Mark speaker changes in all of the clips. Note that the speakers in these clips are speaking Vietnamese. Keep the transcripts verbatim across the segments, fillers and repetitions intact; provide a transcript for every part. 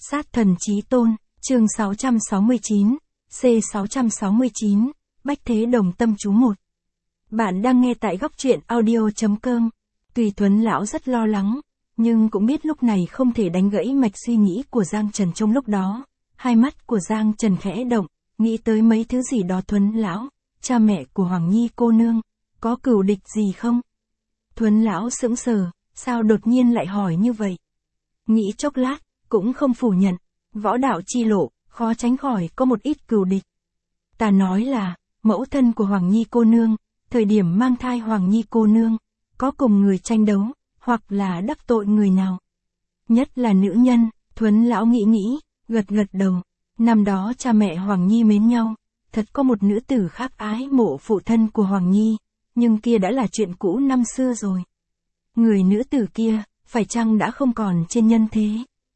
Speaker 1: Sát thần chí tôn, chương sáu trăm sáu mươi chín, C sáu trăm sáu mươi chín, Bách Thế Đồng Tâm Chú một. Bạn đang nghe tại góc truyện audio.com. Tuy Tuấn Lão rất lo lắng, nhưng cũng biết lúc này không thể đánh gãy mạch suy nghĩ của Giang Trần trong lúc đó. Hai mắt của Giang Trần khẽ động, nghĩ tới mấy thứ gì đó. Tuấn Lão, cha mẹ của Hoàng Nhi cô nương, có cừu địch gì không? Tuấn Lão sững sờ, sao đột nhiên lại hỏi như vậy? Nghĩ chốc lát, cũng không phủ nhận, võ đạo chi lộ, khó tránh khỏi có một ít cừu địch. Ta nói là, mẫu thân của Hoàng Nhi cô nương, thời điểm mang thai Hoàng Nhi cô nương, có cùng người tranh đấu, hoặc là đắc tội người nào. Nhất là nữ nhân, Tuấn Lão nghĩ nghĩ, gật gật đầu. Năm đó cha mẹ Hoàng Nhi mến nhau, thật có một nữ tử khác ái mộ phụ thân của Hoàng Nhi, nhưng kia đã là chuyện cũ năm xưa rồi. Người nữ tử kia, phải chăng đã không còn trên nhân thế?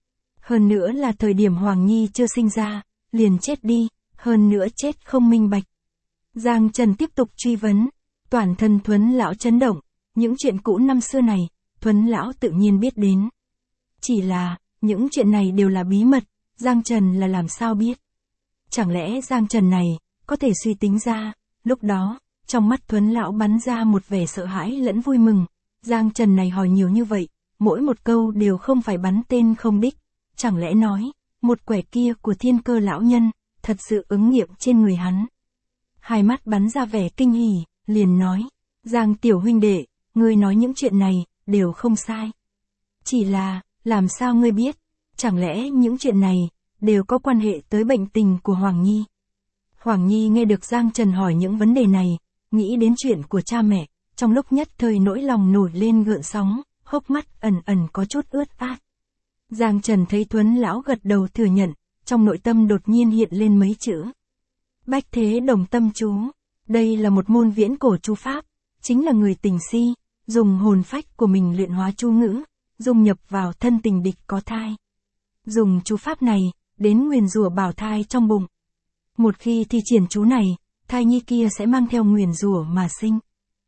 Speaker 1: Hơn nữa là thời điểm Hoàng Nhi chưa sinh ra, liền chết đi, hơn nữa chết không minh bạch. Giang Trần tiếp tục truy vấn, toàn thân Tuấn Lão chấn động, những chuyện cũ năm xưa này, Tuấn Lão tự nhiên biết đến. Chỉ là, những chuyện này đều là bí mật, Giang Trần là làm sao biết? Chẳng lẽ Giang Trần này, có thể suy tính ra, lúc đó, trong mắt Tuấn Lão bắn ra một vẻ sợ hãi lẫn vui mừng. Giang Trần này hỏi nhiều như vậy, mỗi một câu đều không phải bắn tên không đích. Chẳng lẽ nói, một quẻ kia của Thiên Cơ lão nhân, thật sự ứng nghiệm trên người hắn. Hai mắt bắn ra vẻ kinh hỉ, liền nói, Giang tiểu huynh đệ, ngươi nói những chuyện này, đều không sai. Chỉ là, làm sao ngươi biết, chẳng lẽ những chuyện này, đều có quan hệ tới bệnh tình của Hoàng Nhi? Hoàng Nhi nghe được Giang Trần hỏi những vấn đề này, nghĩ đến chuyện của cha mẹ, trong lúc nhất thời nỗi lòng nổi lên gợn sóng, hốc mắt ẩn ẩn có chút ướt át. Giang Trần thấy Tuấn Lão gật đầu thừa nhận, trong nội tâm đột nhiên hiện lên mấy chữ. Bách Thế Đồng Tâm Chú. Đây là một môn viễn cổ chú pháp, chính là người tình si, dùng hồn phách của mình luyện hóa chú ngữ, dung nhập vào thân tình địch có thai. Dùng chú pháp này, đến nguyền rủa bảo thai trong bụng. Một khi thi triển chú này, thai nhi kia sẽ mang theo nguyền rủa mà sinh.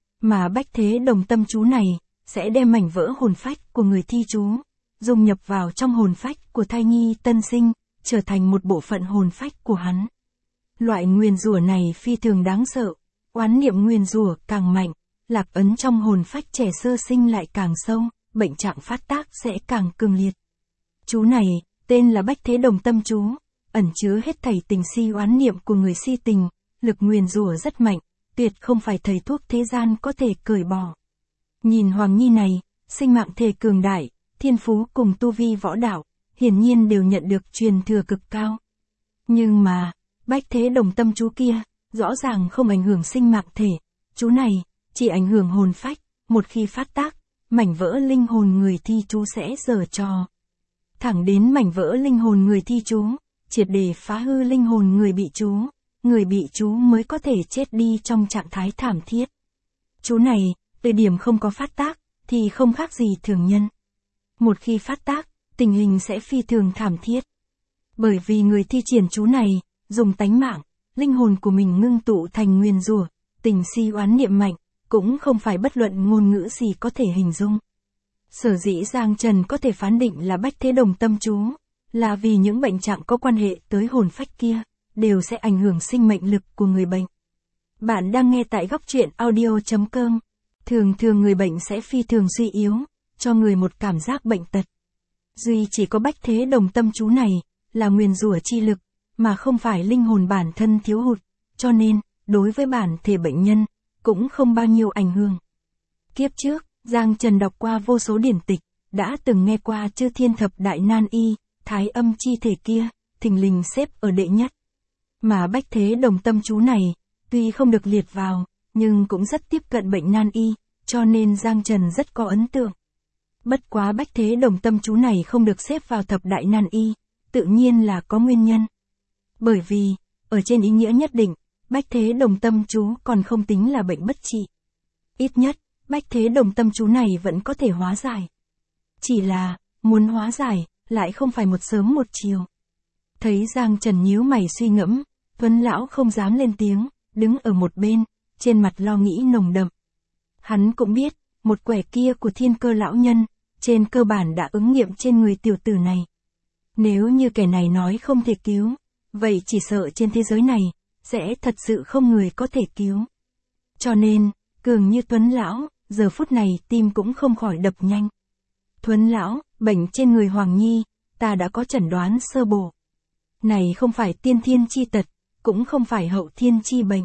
Speaker 1: Mà Bách Thế Đồng Tâm Chú này, sẽ đem mảnh vỡ hồn phách của người thi chú, dung nhập vào trong hồn phách của thai nhi tân sinh, trở thành một bộ phận hồn phách của hắn. Loại nguyền rủa này phi thường đáng sợ, oán niệm nguyền rủa càng mạnh, lạc ấn trong hồn phách trẻ sơ sinh lại càng sâu, bệnh trạng phát tác sẽ càng cường liệt. Chú này, tên là Bách Thế Đồng Tâm Chú, ẩn chứa hết thảy tình si oán niệm của người si tình, lực nguyền rủa rất mạnh, tuyệt không phải thầy thuốc thế gian có thể cởi bỏ. Nhìn Hoàng Nhi này, sinh mạng thể cường đại, thiên phú cùng tu vi võ đạo, hiển nhiên đều nhận được truyền thừa cực cao. Nhưng mà, Bách Thế Đồng Tâm Chú kia, rõ ràng không ảnh hưởng sinh mạng thể, chú này, chỉ ảnh hưởng hồn phách, một khi phát tác, mảnh vỡ linh hồn người thi chú sẽ giở trò. Thẳng đến mảnh vỡ linh hồn người thi chú, triệt để phá hư linh hồn người bị chú, người bị chú mới có thể chết đi trong trạng thái thảm thiết. Chú này, từ điểm không có phát tác, thì không khác gì thường nhân. Một khi phát tác, tình hình sẽ phi thường thảm thiết. Bởi vì người thi triển chú này, dùng tánh mạng, linh hồn của mình ngưng tụ thành nguyền rủa, tình si oán niệm mạnh, cũng không phải bất luận ngôn ngữ gì có thể hình dung. Sở dĩ Giang Trần có thể phán định là Bách Thế Đồng Tâm Chú, là vì những bệnh trạng có quan hệ tới hồn phách kia, đều sẽ ảnh hưởng sinh mệnh lực của người bệnh. Bạn đang nghe tại góc truyện audio.com. Thường thường người bệnh sẽ phi thường suy yếu, cho người một cảm giác bệnh tật. Duy chỉ có Bách Thế Đồng Tâm Chú này, là nguyền rủa chi lực, mà không phải linh hồn bản thân thiếu hụt, cho nên, đối với bản thể bệnh nhân, cũng không bao nhiêu ảnh hưởng. Kiếp trước, Giang Trần đọc qua vô số điển tịch, đã từng nghe qua Chư Thiên Thập Đại Nan Y, thái âm chi thể kia, thình lình xếp ở đệ nhất. Mà Bách Thế Đồng Tâm Chú này, tuy không được liệt vào, nhưng cũng rất tiếp cận bệnh nan y, cho nên Giang Trần rất có ấn tượng. Bất quá Bách Thế Đồng Tâm Chú này không được xếp vào thập đại nan y, tự nhiên là có nguyên nhân. Bởi vì, ở trên ý nghĩa nhất định, Bách Thế Đồng Tâm Chú còn không tính là bệnh bất trị. Ít nhất, Bách Thế Đồng Tâm Chú này vẫn có thể hóa giải. Chỉ là, muốn hóa giải, lại không phải một sớm một chiều. Thấy Giang Trần nhíu mày suy ngẫm, Tuấn Lão không dám lên tiếng, đứng ở một bên, trên mặt lo nghĩ nồng đậm. Hắn cũng biết, một quẻ kia của Thiên Cơ lão nhân, trên cơ bản đã ứng nghiệm trên người tiểu tử này. Nếu như kẻ này nói không thể cứu, vậy chỉ sợ trên thế giới này, sẽ thật sự không người có thể cứu. Cho nên, cường như Tuấn lão, giờ phút này tim cũng không khỏi đập nhanh. Tuấn lão, bệnh trên người Hoàng Nhi, ta đã có chẩn đoán sơ bộ. Này không phải tiên thiên chi tật, cũng không phải hậu thiên chi bệnh.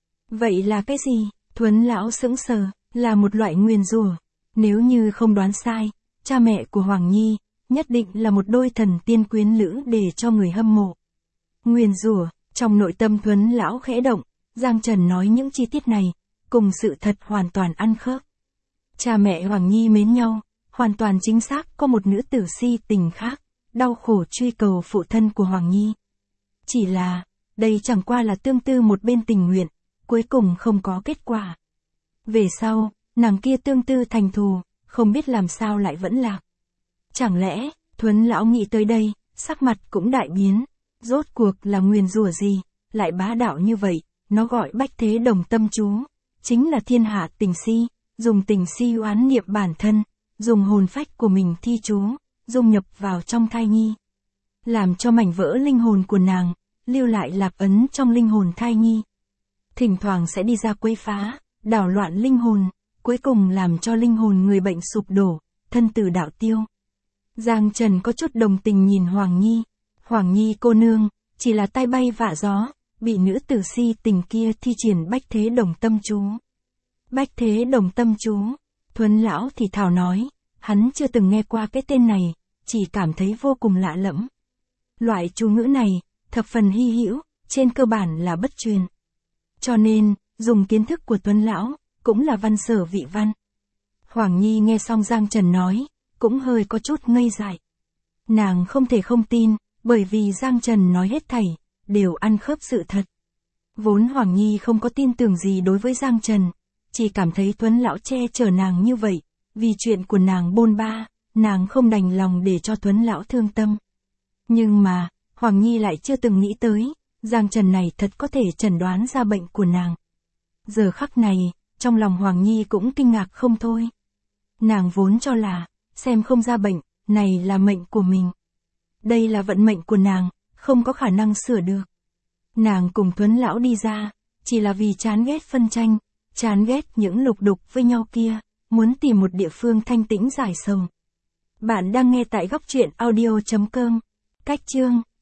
Speaker 1: Vậy là cái gì? Tuấn lão sững sờ, là một loại nguyền rủa. Nếu như không đoán sai, cha mẹ của Hoàng Nhi, nhất định là một đôi thần tiên quyến lữ để cho người hâm mộ. Nguyền rủa, trong nội tâm Tuấn lão khẽ động, Giang Trần nói những chi tiết này, cùng sự thật hoàn toàn ăn khớp. Cha mẹ Hoàng Nhi mến nhau, hoàn toàn chính xác có một nữ tử si tình khác, đau khổ truy cầu phụ thân của Hoàng Nhi. Chỉ là, đây chẳng qua là tương tư một bên tình nguyện, cuối cùng không có kết quả. Về sau, nàng kia tương tư thành thù, không biết làm sao lại vẫn lạc. Chẳng lẽ, Thuấn lão nghĩ tới đây, sắc mặt cũng đại biến, rốt cuộc là nguyền rủa gì, lại bá đạo như vậy, nó gọi bách thế đồng tâm chú, chính là thiên hạ tình si, dùng tình si oán niệm bản thân, dùng hồn phách của mình thi chú, dung nhập vào trong thai nhi. Làm cho mảnh vỡ linh hồn của nàng, lưu lại lạp ấn trong linh hồn thai nhi. Thỉnh thoảng sẽ đi ra quấy phá, đảo loạn linh hồn, cuối cùng làm cho linh hồn người bệnh sụp đổ, thân tử đạo tiêu. Giang Trần có chút đồng tình nhìn Hoàng Nhi. Hoàng Nhi cô nương, chỉ là tai bay vạ gió, bị nữ tử si tình kia thi triển bách thế đồng tâm chú. Bách thế đồng tâm chú, Thuấn lão thì thào nói, hắn chưa từng nghe qua cái tên này, chỉ cảm thấy vô cùng lạ lẫm. Loại chú ngữ này, thập phần hy hữu, trên cơ bản là bất truyền. Cho nên, dùng kiến thức của Tuấn lão, cũng là văn sở vị văn. Hoàng Nhi nghe xong Giang Trần nói, cũng hơi có chút ngây dại. Nàng không thể không tin, bởi vì Giang Trần nói hết thảy, đều ăn khớp sự thật. Vốn Hoàng Nhi không có tin tưởng gì đối với Giang Trần, chỉ cảm thấy Tuấn lão che chở nàng như vậy, vì chuyện của nàng bôn ba, nàng không đành lòng để cho Tuấn lão thương tâm. Nhưng mà, Hoàng Nhi lại chưa từng nghĩ tới, Giang Trần này thật có thể chẩn đoán ra bệnh của nàng. Giờ khắc này, trong lòng Hoàng Nhi cũng kinh ngạc không thôi. Nàng vốn cho là, xem không ra bệnh, này là mệnh của mình. Đây là vận mệnh của nàng, không có khả năng sửa được. Nàng cùng Tuấn lão đi ra, chỉ là vì chán ghét phân tranh, chán ghét những lục đục với nhau kia, muốn tìm một địa phương thanh tĩnh giải sầu. Bạn đang nghe tại góc truyện audio chấm com. Cách chương